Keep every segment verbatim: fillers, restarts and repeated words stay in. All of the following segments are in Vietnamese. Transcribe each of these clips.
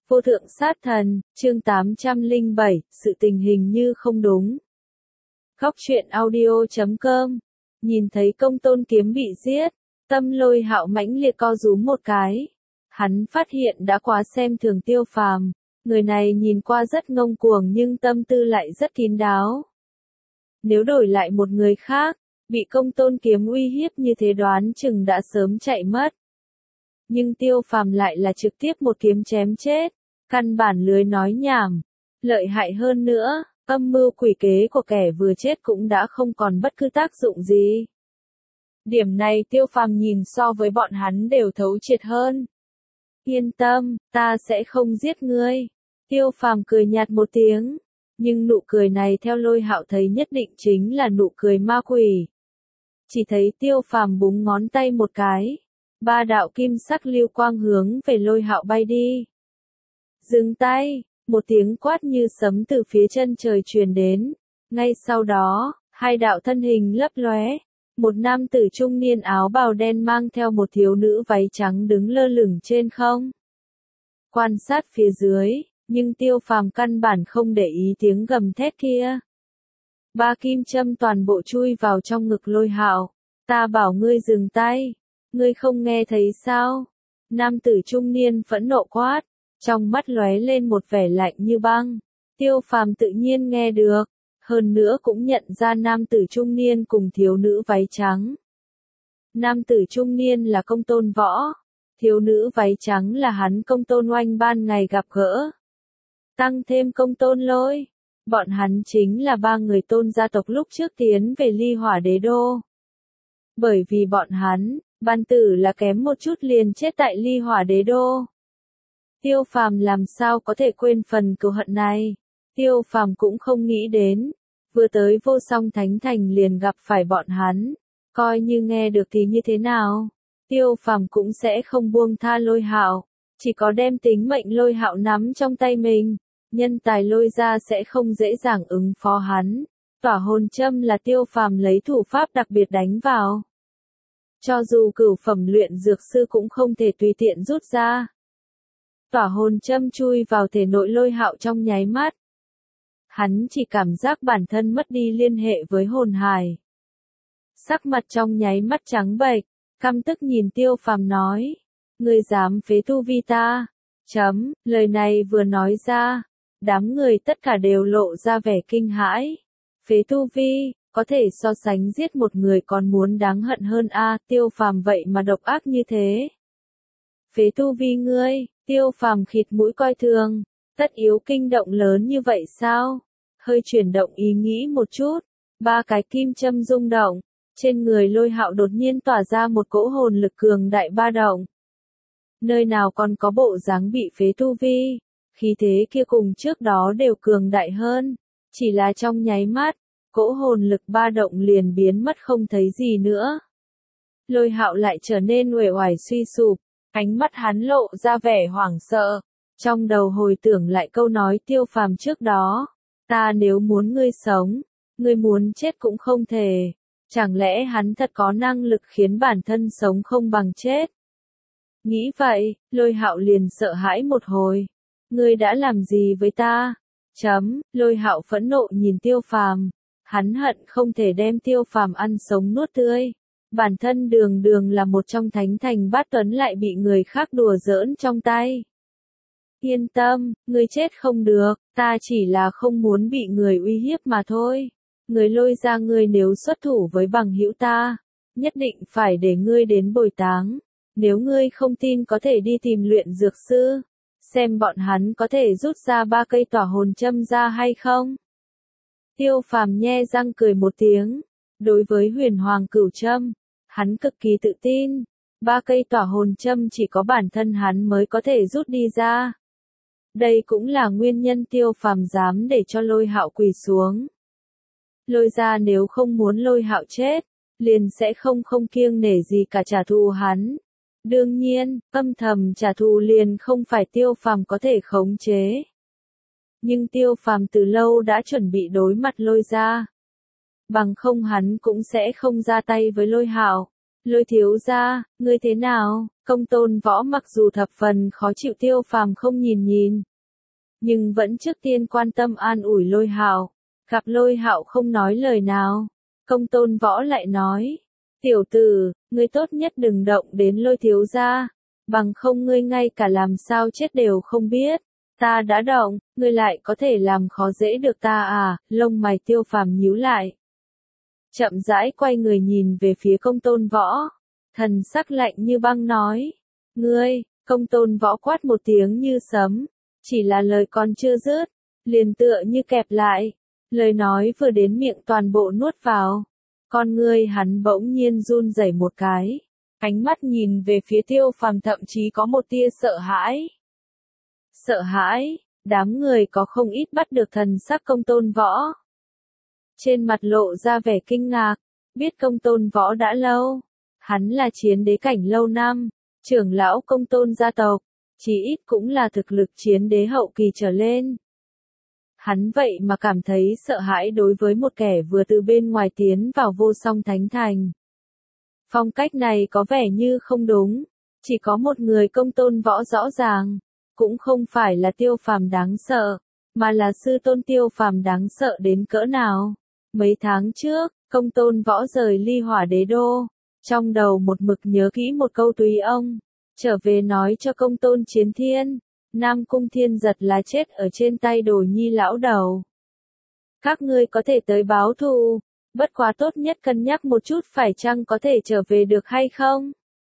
Vô thượng sát thần, chương tám trăm lẻ bảy, sự tình hình như không đúng. Góc truyện audio chấm com. Nhìn thấy Công Tôn Kiếm bị giết, tâm Lôi Hạo mãnh liệt co rúm một cái. Hắn phát hiện đã quá xem thường Tiêu Phàm, người này nhìn qua rất ngông cuồng nhưng tâm tư lại rất kín đáo. Nếu đổi lại một người khác, bị Công Tôn Kiếm uy hiếp như thế đoán chừng đã sớm chạy mất. Nhưng Tiêu Phàm lại là trực tiếp một kiếm chém chết, căn bản lưới nói nhảm. Lợi hại hơn nữa, âm mưu quỷ kế của kẻ vừa chết cũng đã không còn bất cứ tác dụng gì. Điểm này Tiêu Phàm nhìn so với bọn hắn đều thấu triệt hơn. Yên tâm, ta sẽ không giết ngươi. Tiêu Phàm cười nhạt một tiếng, nhưng nụ cười này theo Lôi Hạo thấy nhất định chính là nụ cười ma quỷ. Chỉ thấy Tiêu Phàm búng ngón tay một cái, ba đạo kim sắc lưu quang hướng về Lôi Hạo bay đi. Dừng tay, một tiếng quát như sấm từ phía chân trời truyền đến, ngay sau đó, hai đạo thân hình lấp lóe, một nam tử trung niên áo bào đen mang theo một thiếu nữ váy trắng đứng lơ lửng trên không. Quan sát phía dưới, nhưng Tiêu Phàm căn bản không để ý tiếng gầm thét kia. Ba kim châm toàn bộ chui vào trong ngực Lôi Hạo. Ta bảo ngươi dừng tay, ngươi không nghe thấy sao? Nam tử trung niên phẫn nộ quát, trong mắt lóe lên một vẻ lạnh như băng. Tiêu Phàm tự nhiên nghe được, hơn nữa cũng nhận ra nam tử trung niên cùng thiếu nữ váy trắng. Nam tử trung niên là Công Tôn Võ, thiếu nữ váy trắng là hắn Công Tôn Oanh ban ngày gặp gỡ. Tăng thêm Công Tôn Lôi, bọn hắn chính là ba người Tôn gia tộc lúc trước tiến về Ly Hỏa Đế Đô. Bởi vì bọn hắn, ban tử là kém một chút liền chết tại Ly Hỏa Đế Đô. Tiêu Phàm làm sao có thể quên phần cừu hận này? Tiêu Phàm cũng không nghĩ đến, vừa tới Vô Song Thánh Thành liền gặp phải bọn hắn, coi như nghe được thì như thế nào? Tiêu Phàm cũng sẽ không buông tha Lôi Hạo, chỉ có đem tính mệnh Lôi Hạo nắm trong tay mình, nhân tài Lôi ra sẽ không dễ dàng ứng phó hắn. Tỏa hồn châm là Tiêu Phàm lấy thủ pháp đặc biệt đánh vào. Cho dù cửu phẩm luyện dược sư cũng không thể tùy tiện rút ra. Tỏa hồn châm chui vào thể nội Lôi Hạo trong nháy mắt. Hắn chỉ cảm giác bản thân mất đi liên hệ với hồn hải. Sắc mặt trong nháy mắt trắng bệch, căm tức nhìn Tiêu Phàm nói. Ngươi dám phế tu vi ta. Chấm, lời này vừa nói ra, đám người tất cả đều lộ ra vẻ kinh hãi. Phế tu vi, có thể so sánh giết một người còn muốn đáng hận hơn a à, Tiêu Phàm vậy mà độc ác như thế. Phế tu vi ngươi, Tiêu Phàm khịt mũi coi thường, tất yếu kinh động lớn như vậy sao? Hơi chuyển động ý nghĩ một chút, ba cái kim châm rung động, trên người Lôi Hạo đột nhiên tỏa ra một cỗ hồn lực cường đại ba động. Nơi nào còn có bộ dáng bị phế tu vi, khí thế kia cùng trước đó đều cường đại hơn, chỉ là trong nháy mắt, cỗ hồn lực ba động liền biến mất không thấy gì nữa. Lôi Hạo lại trở nên uể oải suy sụp, ánh mắt hắn lộ ra vẻ hoảng sợ, trong đầu hồi tưởng lại câu nói Tiêu Phàm trước đó, ta nếu muốn ngươi sống, ngươi muốn chết cũng không thể, chẳng lẽ hắn thật có năng lực khiến bản thân sống không bằng chết? Nghĩ vậy, Lôi Hạo liền sợ hãi một hồi, ngươi đã làm gì với ta? Chấm, Lôi Hạo phẫn nộ nhìn Tiêu Phàm, hắn hận không thể đem Tiêu Phàm ăn sống nuốt tươi. Bản thân đường đường là một trong thánh thành bát tuấn lại bị người khác đùa giỡn trong tay. Yên tâm, ngươi chết không được, ta chỉ là không muốn bị người uy hiếp mà thôi. Người Lôi ra ngươi nếu xuất thủ với bằng hữu ta, nhất định phải để ngươi đến bồi táng. Nếu ngươi không tin có thể đi tìm luyện dược sư, xem bọn hắn có thể rút ra ba cây tỏa hồn châm ra hay không. Tiêu Phàm nhe răng cười một tiếng, đối với huyền hoàng cửu châm, hắn cực kỳ tự tin, ba cây tỏa hồn châm chỉ có bản thân hắn mới có thể rút đi ra. Đây cũng là nguyên nhân Tiêu Phàm dám để cho Lôi Hạo quỳ xuống. Lôi ra nếu không muốn Lôi Hạo chết, liền sẽ không không kiêng nể gì cả trả thù hắn. Đương nhiên, âm thầm trả thù liền không phải Tiêu Phàm có thể khống chế. Nhưng Tiêu Phàm từ lâu đã chuẩn bị đối mặt Lôi ra. Bằng không hắn cũng sẽ không ra tay với Lôi Hạo. Lôi thiếu gia, ngươi thế nào? Công tôn võ mặc dù thập phần khó chịu Tiêu Phàm không nhìn nhìn, nhưng vẫn trước tiên quan tâm an ủi Lôi Hạo. Gặp Lôi Hạo không nói lời nào, công tôn võ lại nói, tiểu tử, ngươi tốt nhất đừng động đến Lôi thiếu gia, bằng không ngươi ngay cả làm sao chết đều không biết. Ta đã động, ngươi lại có thể làm khó dễ được ta à? Lông mày Tiêu Phàm nhíu lại, chậm rãi quay người nhìn về phía công tôn võ, thần sắc lạnh như băng nói, ngươi. Công tôn võ quát một tiếng như sấm, chỉ là lời còn chưa dứt, liền tựa như kẹp lại, lời nói vừa đến miệng toàn bộ nuốt vào. Con ngươi hắn bỗng nhiên run rẩy một cái, ánh mắt nhìn về phía Tiêu Phàm thậm chí có một tia sợ hãi. Sợ hãi, đám người có không ít bắt được thần sắc công tôn võ. Trên mặt lộ ra vẻ kinh ngạc, biết công tôn võ đã lâu. Hắn là chiến đế cảnh lâu năm, trưởng lão công tôn gia tộc, chí ít cũng là thực lực chiến đế hậu kỳ trở lên. Hắn vậy mà cảm thấy sợ hãi đối với một kẻ vừa từ bên ngoài tiến vào vô song thánh thành. Phong cách này có vẻ như không đúng, chỉ có một người công tôn võ rõ ràng, cũng không phải là Tiêu Phàm đáng sợ, mà là sư tôn Tiêu Phàm đáng sợ đến cỡ nào. Mấy tháng trước, công tôn võ rời Ly Hỏa Đế Đô, trong đầu một mực nhớ kỹ một câu tùy ông, trở về nói cho công tôn Chiến Thiên, Nam Cung Thiên Giật là chết ở trên tay Đồ Nhi lão đầu. Các ngươi có thể tới báo thù, bất quá tốt nhất cân nhắc một chút phải chăng có thể trở về được hay không.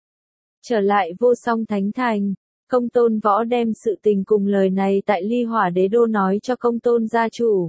Trở lại vô song thánh thành, công tôn võ đem sự tình cùng lời này tại Ly Hỏa Đế Đô nói cho công tôn gia chủ.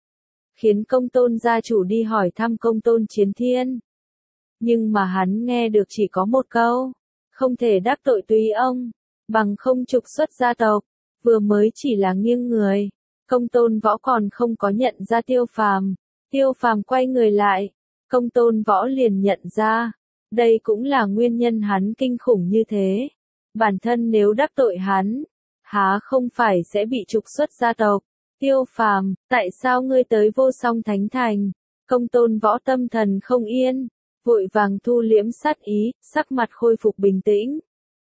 Khiến công tôn gia chủ đi hỏi thăm công tôn Chiến Thiên. Nhưng mà hắn nghe được chỉ có một câu, không thể đắc tội tùy ông, bằng không trục xuất gia tộc. Vừa mới chỉ là nghiêng người, công tôn võ còn không có nhận ra Tiêu Phàm. Tiêu Phàm quay người lại, công tôn võ liền nhận ra, đây cũng là nguyên nhân hắn kinh khủng như thế. Bản thân nếu đắc tội hắn, há không phải sẽ bị trục xuất gia tộc. Tiêu Phàm, tại sao ngươi tới vô song thánh thành? Công tôn võ tâm thần không yên, vội vàng thu liễm sát ý, sắc mặt khôi phục bình tĩnh.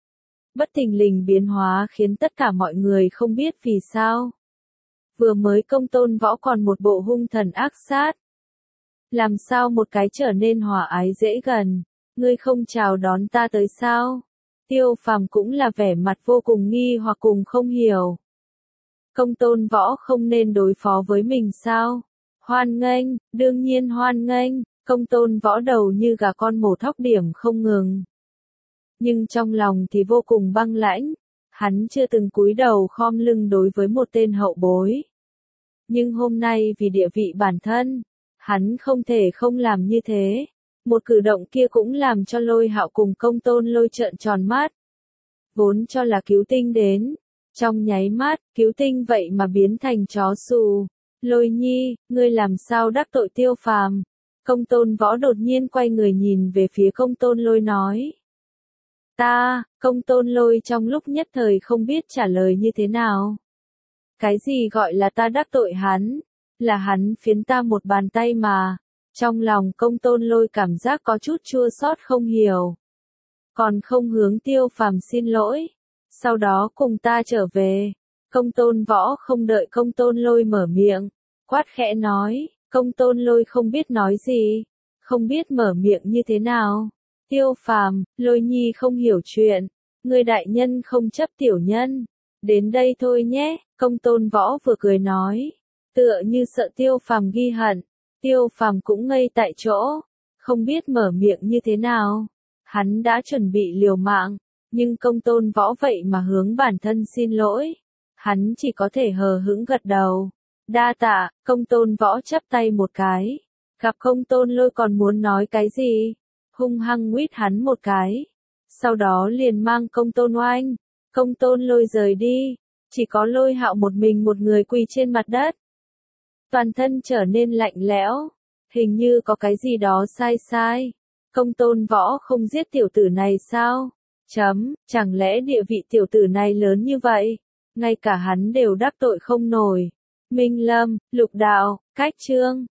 Bất thình lình biến hóa khiến tất cả mọi người không biết vì sao. Vừa mới công tôn võ còn một bộ hung thần ác sát. Làm sao một cái trở nên hòa ái dễ gần, ngươi không chào đón ta tới sao? Tiêu Phàm cũng là vẻ mặt vô cùng nghi hoặc cùng không hiểu. Công tôn võ không nên đối phó với mình sao? Hoan nghênh, đương nhiên hoan nghênh, công tôn võ đầu như gà con mổ thóc điểm không ngừng. Nhưng trong lòng thì vô cùng băng lãnh, hắn chưa từng cúi đầu khom lưng đối với một tên hậu bối. Nhưng hôm nay vì địa vị bản thân, hắn không thể không làm như thế. Một cử động kia cũng làm cho Lôi Hạo cùng công tôn Lôi trợn tròn mắt. Vốn cho là cứu tinh đến, trong nháy mắt, cứu tinh vậy mà biến thành chó xù. Lôi Nhi, ngươi làm sao đắc tội Tiêu Phàm? Công tôn võ đột nhiên quay người nhìn về phía công tôn Lôi nói. Ta, công tôn Lôi trong lúc nhất thời không biết trả lời như thế nào. Cái gì gọi là ta đắc tội hắn? Là hắn phiến ta một bàn tay mà. Trong lòng công tôn Lôi cảm giác có chút chua xót không hiểu. Còn không hướng Tiêu Phàm xin lỗi. Sau đó cùng ta trở về. Công tôn võ không đợi công tôn Lôi mở miệng. Quát khẽ nói, công tôn Lôi không biết nói gì. Không biết mở miệng như thế nào. Tiêu Phàm, Lôi Nhi không hiểu chuyện. Người đại nhân không chấp tiểu nhân. Đến đây thôi nhé, công tôn võ vừa cười nói. Tựa như sợ Tiêu Phàm ghi hận. Tiêu Phàm cũng ngây tại chỗ. Không biết mở miệng như thế nào. Hắn đã chuẩn bị liều mạng. Nhưng công tôn võ vậy mà hướng bản thân xin lỗi. Hắn chỉ có thể hờ hững gật đầu. Đa tạ, công tôn võ chắp tay một cái. Gặp công tôn Lôi còn muốn nói cái gì? Hung hăng nguyết hắn một cái. Sau đó liền mang công tôn Oanh. Công tôn Lôi rời đi. Chỉ có Lôi Hạo một mình một người quỳ trên mặt đất. Toàn thân trở nên lạnh lẽo. Hình như có cái gì đó sai sai. Công tôn võ không giết tiểu tử này sao? Chấm, chẳng lẽ địa vị tiểu tử này lớn như vậy? Ngay cả hắn đều đắc tội không nổi. Minh Lâm, Lục Đạo, Cách Chương.